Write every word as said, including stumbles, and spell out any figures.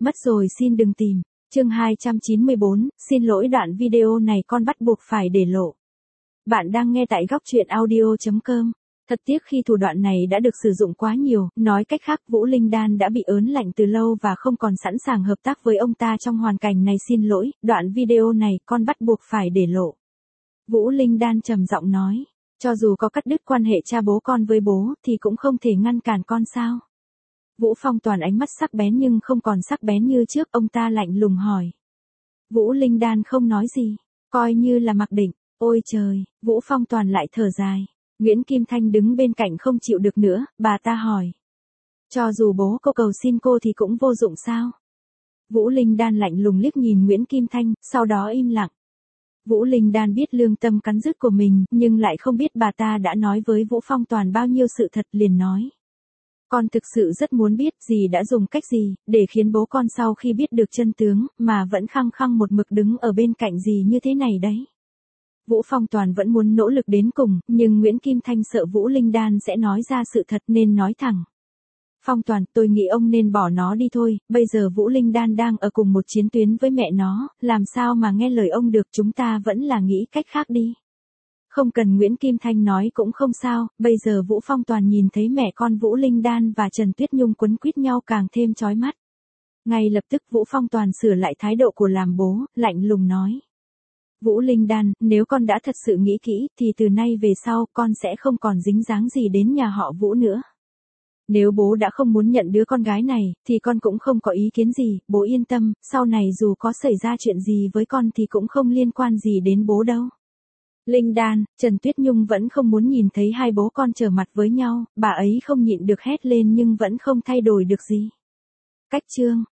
Mất rồi xin đừng tìm. Chương hai trăm chín mươi bốn, xin lỗi đoạn video này con bắt buộc phải để lộ. Bạn đang nghe tại góc truyện audio chấm com. Thật tiếc khi thủ đoạn này đã được sử dụng quá nhiều, nói cách khác Vũ Linh Đan đã bị ớn lạnh từ lâu và không còn sẵn sàng hợp tác với ông ta trong hoàn cảnh này. Xin lỗi, đoạn video này con bắt buộc phải để lộ. Vũ Linh Đan trầm giọng nói, cho dù có cắt đứt quan hệ cha bố con với bố thì cũng không thể ngăn cản con sao? Vũ Phong Toàn ánh mắt sắc bén nhưng không còn sắc bén như trước, ông ta lạnh lùng hỏi. Vũ Linh Đan không nói gì, coi như là mặc định. Ôi trời, Vũ Phong Toàn lại thở dài. Nguyễn Kim Thanh đứng bên cạnh không chịu được nữa, bà ta hỏi. Cho dù bố cô cầu xin cô thì cũng vô dụng sao? Vũ Linh Đan lạnh lùng liếc nhìn Nguyễn Kim Thanh, sau đó im lặng. Vũ Linh Đan biết lương tâm cắn rứt của mình, nhưng lại không biết bà ta đã nói với Vũ Phong Toàn bao nhiêu sự thật, liền nói. Con thực sự rất muốn biết dì đã dùng cách gì, để khiến bố con sau khi biết được chân tướng, mà vẫn khăng khăng một mực đứng ở bên cạnh dì như thế này đấy. Vũ Phong Toàn vẫn muốn nỗ lực đến cùng, nhưng Nguyễn Kim Thanh sợ Vũ Linh Đan sẽ nói ra sự thật nên nói thẳng. Phong Toàn, tôi nghĩ ông nên bỏ nó đi thôi, bây giờ Vũ Linh Đan đang ở cùng một chiến tuyến với mẹ nó, làm sao mà nghe lời ông được, chúng ta vẫn là nghĩ cách khác đi. Không cần Nguyễn Kim Thanh nói cũng không sao, bây giờ Vũ Phong Toàn nhìn thấy mẹ con Vũ Linh Đan và Trần Tuyết Nhung quấn quýt nhau càng thêm chói mắt. Ngay lập tức Vũ Phong Toàn sửa lại thái độ của làm bố, lạnh lùng nói. Vũ Linh Đan, nếu con đã thật sự nghĩ kỹ, thì từ nay về sau, con sẽ không còn dính dáng gì đến nhà họ Vũ nữa. Nếu bố đã không muốn nhận đứa con gái này, thì con cũng không có ý kiến gì, bố yên tâm, sau này dù có xảy ra chuyện gì với con thì cũng không liên quan gì đến bố đâu. Linh Đan, Trần Tuyết Nhung vẫn không muốn nhìn thấy hai bố con trở mặt với nhau, bà ấy không nhịn được hét lên nhưng vẫn không thay đổi được gì. Cách chương